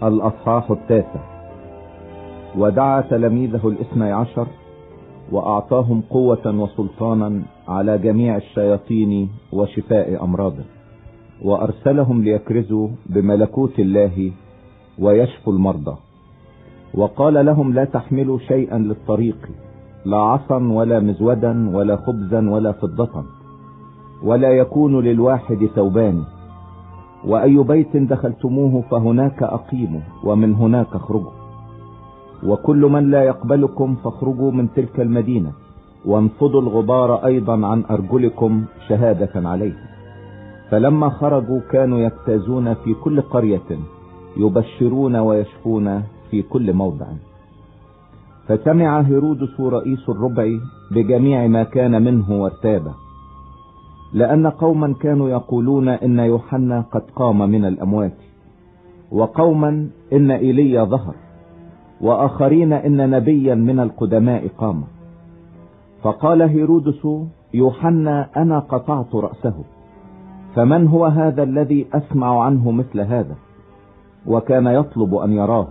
الأصحاح 9. ودعا تلاميذه 12 وأعطاهم قوة وسلطانا على جميع الشياطين وشفاء أمراض، وأرسلهم ليكرزوا بملكوت الله ويشفوا المرضى. وقال لهم: لا تحملوا شيئا للطريق، لا عصا ولا مزودا ولا خبزا ولا فضة، ولا يكون للواحد ثوبان، وأي بيت دخلتموه فهناك أقيموا ومن هناك اخرجوا، وكل من لا يقبلكم فاخرجوا من تلك المدينة، وانفضوا الغبار أيضا عن أرجلكم شهادة عليه. فلما خرجوا كانوا يجتازون في كل قرية يبشرون ويشفون في كل موضع. فسمع هيرودس رئيس الربع بجميع ما كان منه وارتاب، لأن قوما كانوا يقولون إن يوحنا قد قام من الأموات، وقوما إن إيليا ظهر، وآخرين إن نبيا من القدماء قام. فقال هيرودس: يوحنا أنا قطعت رأسه، فمن هو هذا الذي أسمع عنه مثل هذا؟ وكان يطلب أن يراه.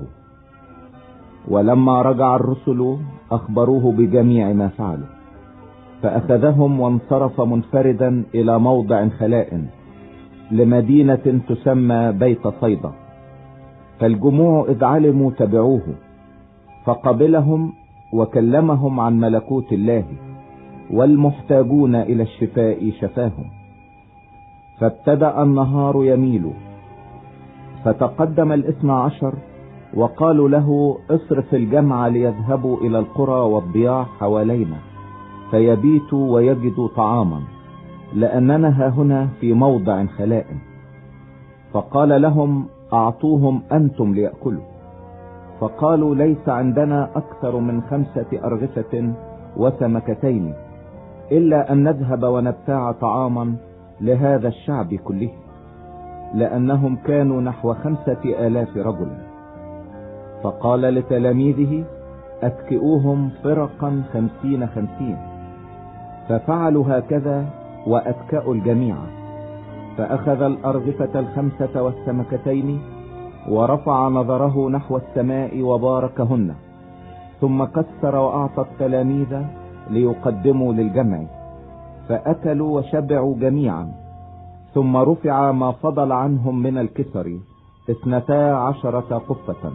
ولما رجع الرسل أخبروه بجميع ما فعلوا، فأخذهم وانصرف منفردا إلى موضع خلاء لمدينة تسمى بيت صيدا. فالجموع إذ علموا تبعوه، فقبلهم وكلمهم عن ملكوت الله، والمحتاجون إلى الشفاء شفاهم. فابتدأ النهار يميل، فتقدم 12 وقالوا له: اصرف الجمع ليذهبوا إلى القرى والضياع حوالينا فيبيتوا ويجدوا طعاما، لأننا هاهنا في موضع خلاء. فقال لهم: أعطوهم أنتم ليأكلوا. فقالوا: ليس عندنا أكثر من 5 أرغفة وسمكتين، إلا أن نذهب ونبتاع طعاما لهذا الشعب كله، لأنهم كانوا نحو 5000 رجل. فقال لتلاميذه: أتكئوهم فرقا 50 ففعلوا هكذا وأتكأوا الجميع. فأخذ الأرغفة 5 والسمكتين، ورفع نظره نحو السماء وباركهن، ثم كسر وأعطى التلاميذ ليقدموا للجمع، فأكلوا وشبعوا جميعا. ثم رفع ما فضل عنهم من الكسر 12 قفة.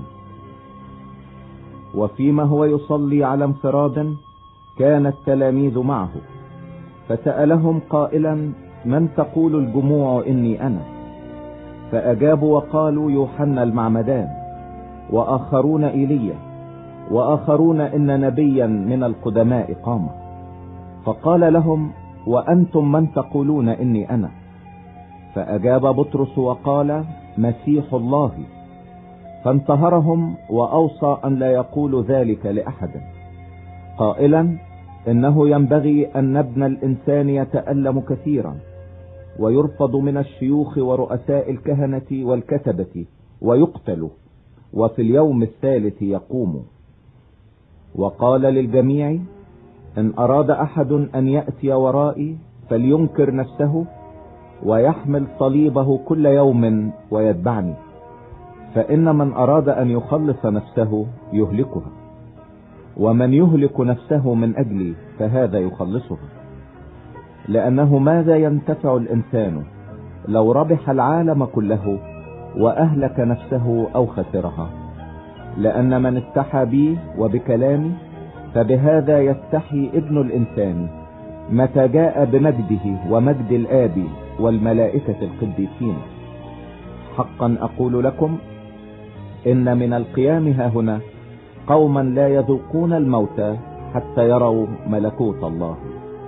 وفيما هو يصلي على انفراد كان التلاميذ معه، فسألهم قائلا: من تقول الجموع إني أنا؟ فأجابوا وقالوا: يوحنا المعمدان، وآخرون إيليا، وآخرون إن نبيا من القدماء قام. فقال لهم: وأنتم من تقولون إني أنا؟ فأجاب بطرس وقال: مسيح الله. فانتهرهم وأوصى أن لا يقول ذلك لأحد، قائلا: إنه ينبغي أن ابن الإنسان يتألم كثيرا، ويرفض من الشيوخ ورؤساء الكهنة والكتبة، ويقتل، وفي اليوم الثالث يقوم. وقال للجميع: إن أراد أحد أن يأتي ورائي فلينكر نفسه ويحمل صليبه كل يوم ويتبعني. فإن من أراد أن يخلص نفسه يهلكها، ومن يهلك نفسه من أجلي فهذا يخلصها. لأنه ماذا ينتفع الإنسان لو ربح العالم كله وأهلك نفسه أو خسرها؟ لأن من استحى بي وبكلامي فبهذا يستحي ابن الإنسان متى جاء بمجده ومجد الآب والملائكة القديسين. حقا أقول لكم إن من القيام هاهنا قوما لا يذوقون الموت حتى يروا ملكوت الله.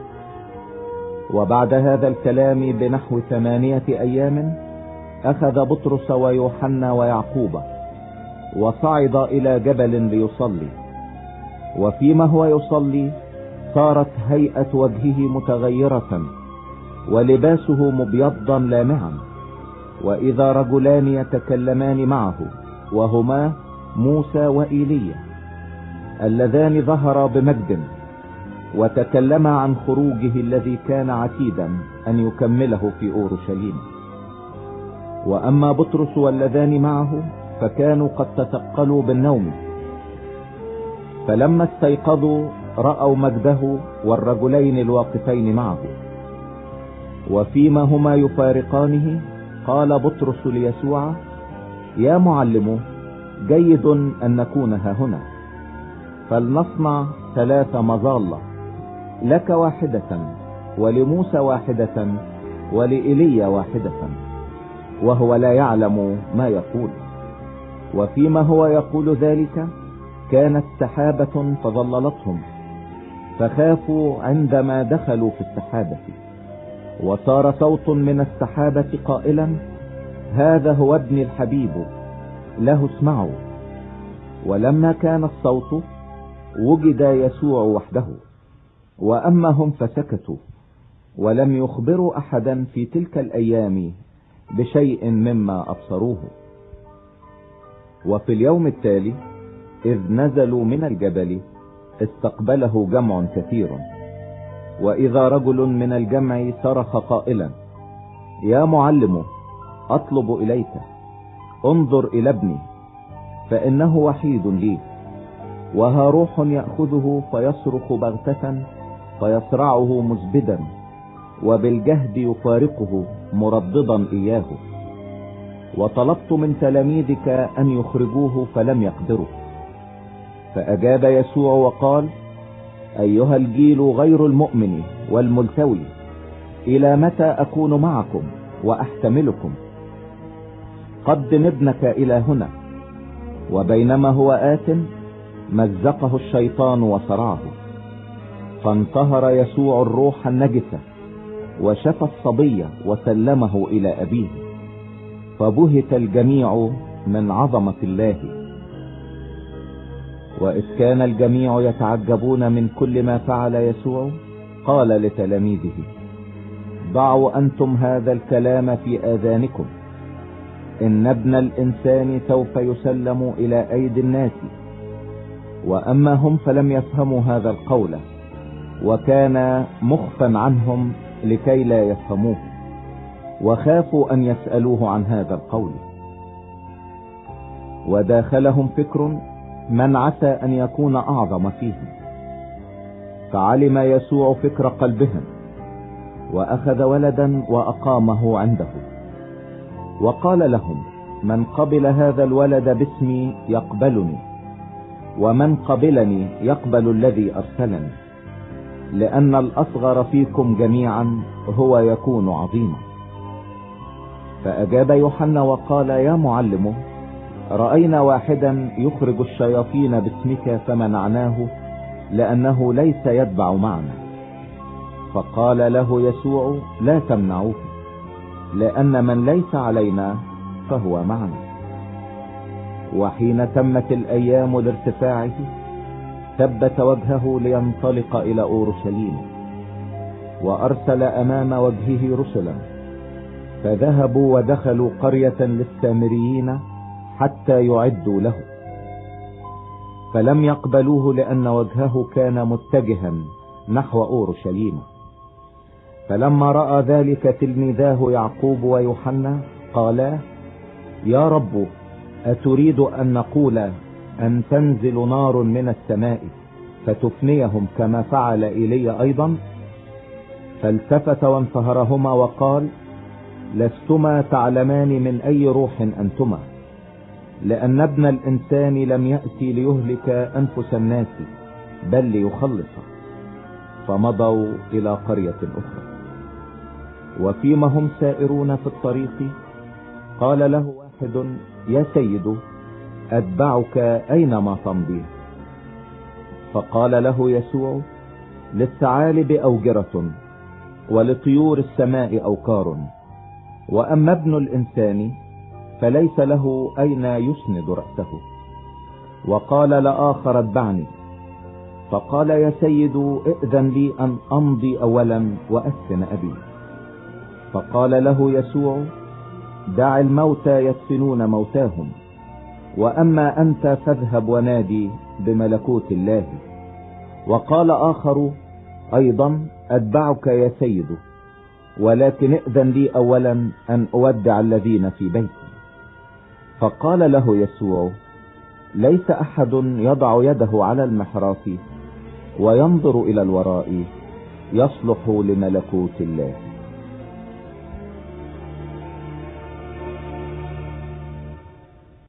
وبعد هذا الكلام بنحو 8 أيام أخذ بطرس ويوحنا ويعقوب وصعد إلى جبل ليصلي. وفيما هو يصلي صارت هيئة وجهه متغيرة ولباسه مبيضا لامعا، وإذا رجلان يتكلمان معه، وهما موسى وإيليا اللذان ظهرا بمجد، وتكلما عن خروجه الذي كان عتيدا أن يكمله في أورشليم. وأما بطرس واللذان معه فكانوا قد تثقلوا بالنوم. فلما استيقظوا رأوا مجده والرجلين الواقفين معه. وفيما هما يفارقانه قال بطرس ليسوع: يا معلم، جيد أن نكون هنا، فلنصنع 3 مظال، لك واحدة، ولموسى واحدة، ولإيليا واحدة. وهو لا يعلم ما يقول. وفيما هو يقول ذلك كانت سحابة فظللتهم، فخافوا عندما دخلوا في السحابة. وصار صوت من السحابة قائلا: هذا هو ابن الحبيب، له اسمعوا. ولما كان الصوت وجد يسوع وحده، وأما هم فسكتوا، ولم يخبروا أحدا في تلك الأيام بشيء مما أبصروه. وفي اليوم التالي إذ نزلوا من الجبل استقبله جمع كثير، وإذا رجل من الجمع صرخ قائلا: يا معلم، أطلب إليك، انظر إلى ابني، فإنه وحيد لي، وها روح يأخذه فيصرخ بغتة فيصرعه مزبدا، وبالجهد يفارقه مرددا إياه. وطلبت من تلاميذك أن يخرجوه فلم يقدروا. فأجاب يسوع وقال: أيها الجيل غير المؤمن والملتوي، إلى متى أكون معكم وأحتملكم؟ قدم ابنك إلى هنا. وبينما هو آت مزقه الشيطان وصرعه، فانتهر يسوع الروح النجسة وشفى الصبي وسلمه إلى أبيه. فبهت الجميع من عظمة الله. وإذ كان الجميع يتعجبون من كل ما فعل يسوع، قال لتلاميذه: ضعوا أنتم هذا الكلام في آذانكم، إن ابن الإنسان سوف يسلم إلى أيدي الناس. وأما هم فلم يفهموا هذا القول، وكان مخفا عنهم لكي لا يفهموه، وخافوا أن يسألوه عن هذا القول. وداخلهم فكر من عسى أن يكون أعظم فيهم، فعلم يسوع فكر قلبهم، وأخذ ولدا وأقامه عنده، وقال لهم: من قبل هذا الولد باسمي يقبلني، ومن قبلني يقبل الذي أرسلني، لأن الأصغر فيكم جميعا هو يكون عظيما. فأجاب يوحنا وقال: يا معلم، رأينا واحدا يخرج الشياطين باسمك فمنعناه، لأنه ليس يتبع معنا. فقال له يسوع: لا تمنعوه، لأن من ليس علينا فهو معنا. وحين تمت الأيام لارتفاعه ثبت وجهه لينطلق إلى أورشليم، وأرسل أمام وجهه رسلا، فذهبوا ودخلوا قرية للسامريين حتى يعدوا له، فلم يقبلوه لأن وجهه كان متجها نحو أورشليم. فلما رأى ذلك تلميذاه يعقوب ويوحنا قالا: يا رب، أتريد أن نقول أن تنزل نار من السماء فتفنيهم كما فعل إيليا أيضا؟ فالتفت وانتهرهما وقال: لستما تعلمان من أي روح أنتما، لأن ابن الإنسان لم يأتي ليهلك أنفس الناس بل ليخلص. فمضوا إلى قرية أخرى. وفيما هم سائرون في الطريق قال له واحد: يا سيد، أتبعك أينما تمضي. فقال له يسوع: للثعالب أوجرة، ولطيور السماء أوكار، وأما ابن الإنسان فليس له أين يسند رأسه. وقال لآخر: اتبعني. فقال: يا سيد، ائذن لي أن أمضي أولا وأدفن أبي. فقال له يسوع: دع الموتى يدفنون موتاهم، وأما أنت فاذهب ونادي بملكوت الله. وقال آخر أيضا: أتبعك يا سيد، ولكن ائذن لي أولا أن أودع الذين في بيتي. فقال له يسوع: ليس أحد يضع يده على المحراث وينظر إلى الوراء يصلح لملكوت الله.